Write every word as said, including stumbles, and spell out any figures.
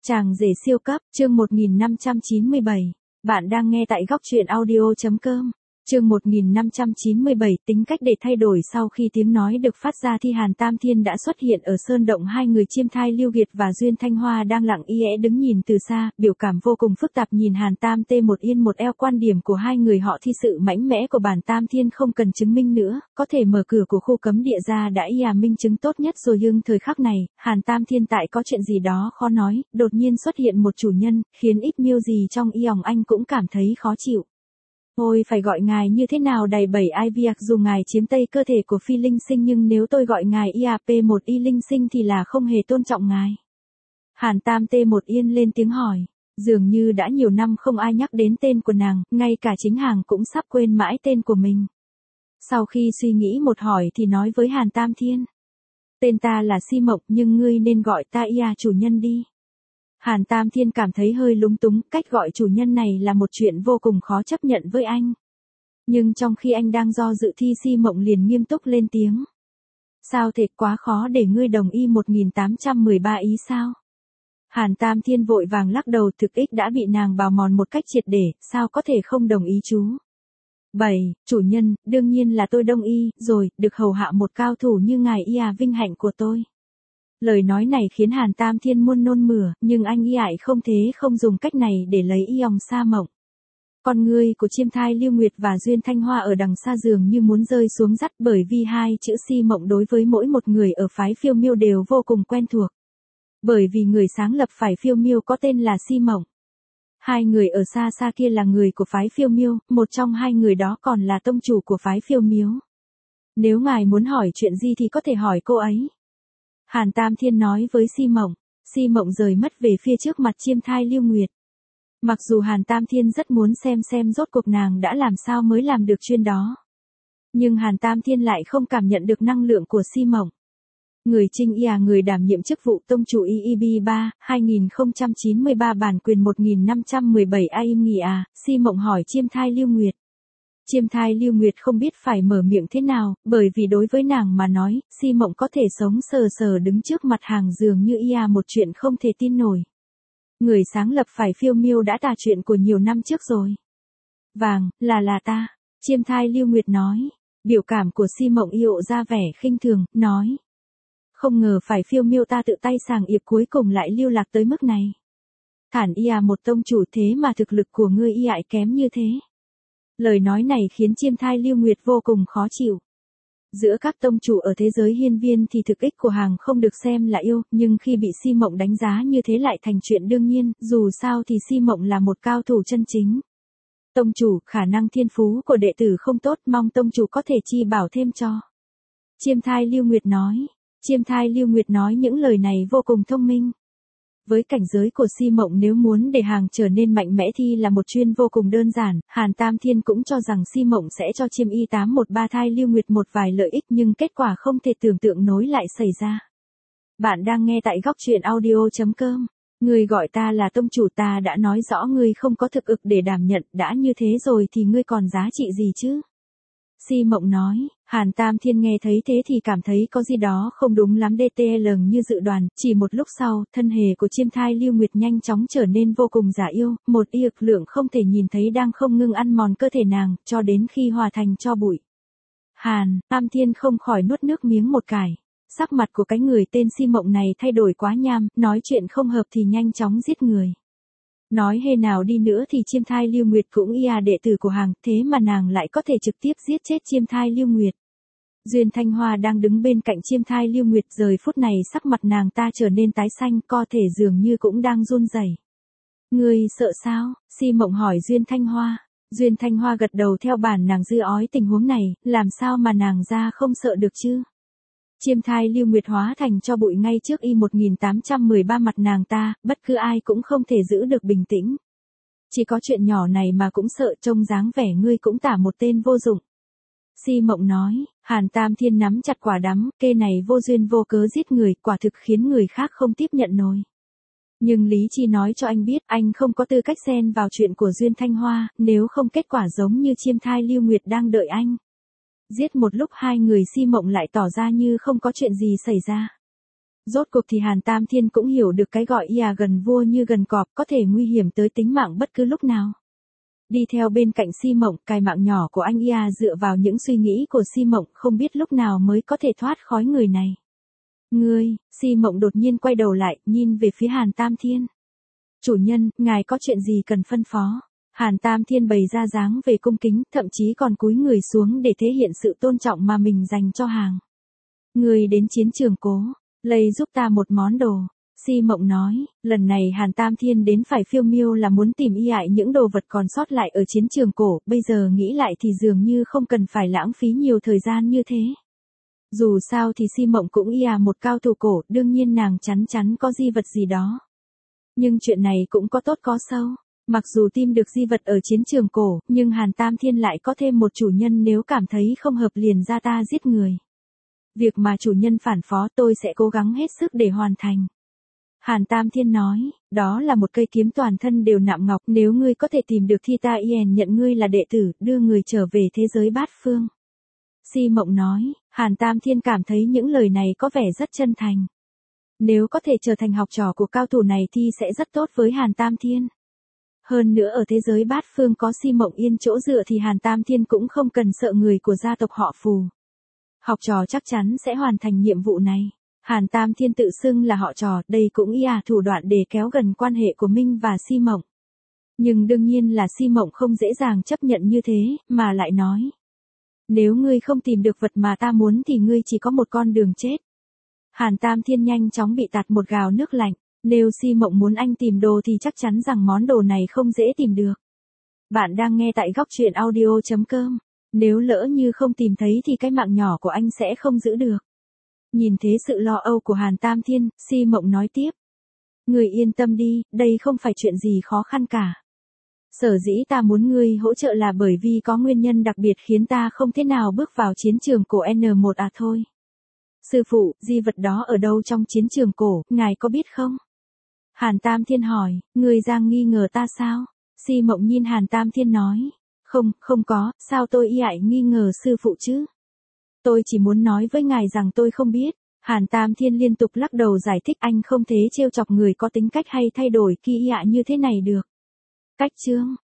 Chàng rể siêu cấp, chương một nghìn năm trăm chín mươi bảy. Bạn đang nghe tại góc truyện audio chấm com. Chương một nghìn năm trăm chín mươi bảy, tính cách để thay đổi. Sau khi tiếng nói được phát ra thì Hàn Tam Thiên đã xuất hiện ở sơn động. Hai người Chiêm Thai Lưu Kiệt và Duyên Thanh Hoa đang lặng lẽ đứng nhìn từ xa, biểu cảm vô cùng phức tạp nhìn Hàn Tam Tê một yên một eo. Quan điểm của hai người họ thi sự mạnh mẽ của bản Tam Thiên không cần chứng minh nữa, có thể mở cửa của khu cấm địa ra đã là minh chứng tốt nhất rồi. Nhưng thời khắc này, Hàn Tam Thiên tại có chuyện gì đó khó nói, đột nhiên xuất hiện một chủ nhân, khiến ít miêu gì trong y òng anh cũng cảm thấy khó chịu. Ôi phải gọi ngài như thế nào đầy bảy ai việc dù ngài chiếm tây cơ thể của phi linh sinh, nhưng nếu tôi gọi ngài i a pê một y linh sinh thì là không hề tôn trọng ngài. Hàn Tam Tê một yên lên tiếng hỏi, dường như đã nhiều năm không ai nhắc đến tên của nàng, ngay cả chính hàng cũng sắp quên mãi tên của mình. Sau khi suy nghĩ một hỏi thì nói với Hàn Tam Thiên, tên ta là Si Mộng nhưng ngươi nên gọi ta ia chủ nhân đi. Hàn Tam Thiên cảm thấy hơi lúng túng, cách gọi chủ nhân này là một chuyện vô cùng khó chấp nhận với anh. Nhưng trong khi anh đang do dự thì Si Mộng liền nghiêm túc lên tiếng. Sao thế, quá khó để ngươi đồng ý một nghìn tám trăm mười ba ý sao? Hàn Tam Thiên vội vàng lắc đầu, thực ích đã bị nàng bào mòn một cách triệt để, sao có thể không đồng ý chú? bảy. Chủ nhân, đương nhiên là tôi đồng ý, rồi, được hầu hạ một cao thủ như ngài ia vinh hạnh của tôi. Lời nói này khiến Hàn Tam Thiên muôn nôn mửa, nhưng anh y ải không thế không dùng cách này để lấy y òng Sa Mộng. Con ngươi của Chiêm Thai Lưu Nguyệt và Duyên Thanh Hoa ở đằng xa dường như muốn rơi xuống dắt, bởi vì hai chữ Si Mộng đối với mỗi một người ở phái Phiêu Miêu đều vô cùng quen thuộc. Bởi vì người sáng lập phái Phiêu Miêu có tên là Si Mộng. Hai người ở xa xa kia là người của phái Phiêu Miêu, một trong hai người đó còn là tông chủ của phái Phiêu Miếu. Nếu ngài muốn hỏi chuyện gì thì có thể hỏi cô ấy. Hàn Tam Thiên nói với Si Mộng. Si Mộng rời mắt về phía trước mặt Chiêm Thai Lưu Nguyệt. Mặc dù Hàn Tam Thiên rất muốn xem xem rốt cuộc nàng đã làm sao mới làm được chuyện đó. Nhưng Hàn Tam Thiên lại không cảm nhận được năng lượng của Si Mộng. Người Trinh Ia, người đảm nhiệm chức vụ tông chủ i i bê ba, hai nghìn không trăm chín mươi ba bản quyền một nghìn năm trăm mười bảy a im nghỉ à, Si Mộng hỏi Chiêm Thai Lưu Nguyệt. Chiêm Thai Lưu Nguyệt không biết phải mở miệng thế nào, bởi vì đối với nàng mà nói, Si Mộng có thể sống sờ sờ đứng trước mặt hàng dường như ia một chuyện không thể tin nổi. Người sáng lập phái Phiêu Miêu đã tà chuyện của nhiều năm trước rồi. Vàng, là là ta, Chiêm Thai Lưu Nguyệt nói. Biểu cảm của Si Mộng lộ ra vẻ khinh thường, nói. Không ngờ phái Phiêu Miêu ta tự tay sàng yệp cuối cùng lại lưu lạc tới mức này. Thản ia một tông chủ thế mà thực lực của ngươi y ải kém như thế. Lời nói này khiến Chiêm Thai Lưu Nguyệt vô cùng khó chịu. Giữa các tông chủ ở thế giới hiên viên thì thực ích của hàng không được xem là yêu, nhưng khi bị Si Mộng đánh giá như thế lại thành chuyện đương nhiên, dù sao thì Si Mộng là một cao thủ chân chính. Tông chủ, khả năng thiên phú của đệ tử không tốt, mong tông chủ có thể chi bảo thêm cho. Chiêm Thai Lưu Nguyệt nói. Chiêm Thai Lưu Nguyệt nói những lời này vô cùng thông minh. Với cảnh giới của Si Mộng, nếu muốn để hàng trở nên mạnh mẽ thì là một chuyện vô cùng đơn giản. Hàn Tam Thiên cũng cho rằng Si Mộng sẽ cho Chiêm Y tám một ba Thai Lưu Nguyệt một vài lợi ích, nhưng kết quả không thể tưởng tượng nối lại xảy ra. Bạn đang nghe tại góc truyện audio chấm com. Ngươi gọi ta là tông chủ, ta đã nói rõ ngươi không có thực lực để đảm nhận, đã như thế rồi thì ngươi còn giá trị gì chứ? Si Mộng nói. Hàn Tam Thiên nghe thấy thế thì cảm thấy có gì đó không đúng lắm. đê tê lờ như dự đoán, chỉ một lúc sau, thân hề của Chiêm Thai Lưu Nguyệt nhanh chóng trở nên vô cùng giả yêu, một y lực lượng không thể nhìn thấy đang không ngừng ăn mòn cơ thể nàng, cho đến khi hòa thành tro bụi. Hàn Tam Thiên không khỏi nuốt nước miếng một cái. Sắc mặt của cái người tên Si Mộng này thay đổi quá nham, nói chuyện không hợp thì nhanh chóng giết người. Nói hề nào đi nữa thì Chiêm Thai Lưu Nguyệt cũng ia đệ tử của hàng, thế mà nàng lại có thể trực tiếp giết chết Chiêm Thai Lưu Nguyệt. Duyên Thanh Hoa đang đứng bên cạnh Chiêm Thai Lưu Nguyệt, giờ phút này sắc mặt nàng ta trở nên tái xanh, co thể dường như cũng đang run rẩy. Ngươi sợ sao? Si Mộng hỏi Duyên Thanh Hoa. Duyên Thanh Hoa gật đầu theo bản nàng dư ói tình huống này, làm sao mà nàng ra không sợ được chứ? Chiêm Thai Lưu Nguyệt hóa thành cho bụi ngay trước y một nghìn tám trăm mười ba mặt nàng ta, bất cứ ai cũng không thể giữ được bình tĩnh. Chỉ có chuyện nhỏ này mà cũng sợ, trông dáng vẻ ngươi cũng tả một tên vô dụng. Si Mộng nói. Hàn Tam Thiên nắm chặt quả đấm, kê này vô duyên vô cớ giết người, quả thực khiến người khác không tiếp nhận nổi. Nhưng lý trí nói cho anh biết, anh không có tư cách xen vào chuyện của Duyên Thanh Hoa, nếu không kết quả giống như Chiêm Thai Lưu Nguyệt đang đợi anh. Giết một lúc hai người Si Mộng lại tỏ ra như không có chuyện gì xảy ra. Rốt cuộc thì Hàn Tam Thiên cũng hiểu được cái gọi y à gần vua như gần cọp, có thể nguy hiểm tới tính mạng bất cứ lúc nào. Đi theo bên cạnh Si Mộng, cài mạng nhỏ của anh y à dựa vào những suy nghĩ của Si Mộng, không biết lúc nào mới có thể thoát khỏi người này. Ngươi, Si Mộng đột nhiên quay đầu lại, nhìn về phía Hàn Tam Thiên. Chủ nhân, ngài có chuyện gì cần phân phó? Hàn Tam Thiên bày ra dáng về cung kính, thậm chí còn cúi người xuống để thể hiện sự tôn trọng mà mình dành cho hàng. Ngươi đến chiến trường Cố, lấy giúp ta một món đồ. Si Mộng nói, lần này Hàn Tam Thiên đến phải phiêu miêu là muốn tìm y ại những đồ vật còn sót lại ở chiến trường cổ, bây giờ nghĩ lại thì dường như không cần phải lãng phí nhiều thời gian như thế. Dù sao thì Si Mộng cũng y à một cao thủ cổ, đương nhiên nàng chắn chắn có di vật gì đó. Nhưng chuyện này cũng có tốt có xấu. Mặc dù tìm được di vật ở chiến trường cổ, nhưng Hàn Tam Thiên lại có thêm một chủ nhân, nếu cảm thấy không hợp liền ra ta giết người. Việc mà chủ nhân phản phó tôi sẽ cố gắng hết sức để hoàn thành. Hàn Tam Thiên nói, đó là một cây kiếm toàn thân đều nạm ngọc, nếu ngươi có thể tìm được thì ta yen nhận ngươi là đệ tử, đưa người trở về thế giới bát phương. Si Mộng nói, Hàn Tam Thiên cảm thấy những lời này có vẻ rất chân thành. Nếu có thể trở thành học trò của cao thủ này thì sẽ rất tốt với Hàn Tam Thiên. Hơn nữa ở thế giới bát phương có Si Mộng yên chỗ dựa thì Hàn Tam Thiên cũng không cần sợ người của gia tộc họ Phù. Học trò chắc chắn sẽ hoàn thành nhiệm vụ này. Hàn Tam Thiên tự xưng là họ trò, đây cũng y à thủ đoạn để kéo gần quan hệ của Minh và Si Mộng. Nhưng đương nhiên là Si Mộng không dễ dàng chấp nhận như thế, mà lại nói. Nếu ngươi không tìm được vật mà ta muốn thì ngươi chỉ có một con đường chết. Hàn Tam Thiên nhanh chóng bị tạt một gào nước lạnh. Nếu Si Mộng muốn anh tìm đồ thì chắc chắn rằng món đồ này không dễ tìm được. Bạn đang nghe tại góc truyện audio chấm com. Nếu lỡ như không tìm thấy thì cái mạng nhỏ của anh sẽ không giữ được. Nhìn thế sự lo âu của Hàn Tam Thiên, Si Mộng nói tiếp. Người yên tâm đi, đây không phải chuyện gì khó khăn cả. Sở dĩ ta muốn ngươi hỗ trợ là bởi vì có nguyên nhân đặc biệt khiến ta không thể nào bước vào chiến trường cổ N một à thôi. Sư phụ, di vật đó ở đâu trong chiến trường cổ, ngài có biết không? Hàn Tam Thiên hỏi, ngươi đang nghi ngờ ta sao? Si Mộng nhìn Hàn Tam Thiên nói, không, không có, sao tôi y ại nghi ngờ sư phụ chứ? Tôi chỉ muốn nói với ngài rằng tôi không biết. Hàn Tam Thiên liên tục lắc đầu giải thích, anh không thể trêu chọc người có tính cách hay thay đổi kỳ y ạ như thế này được. Cách chương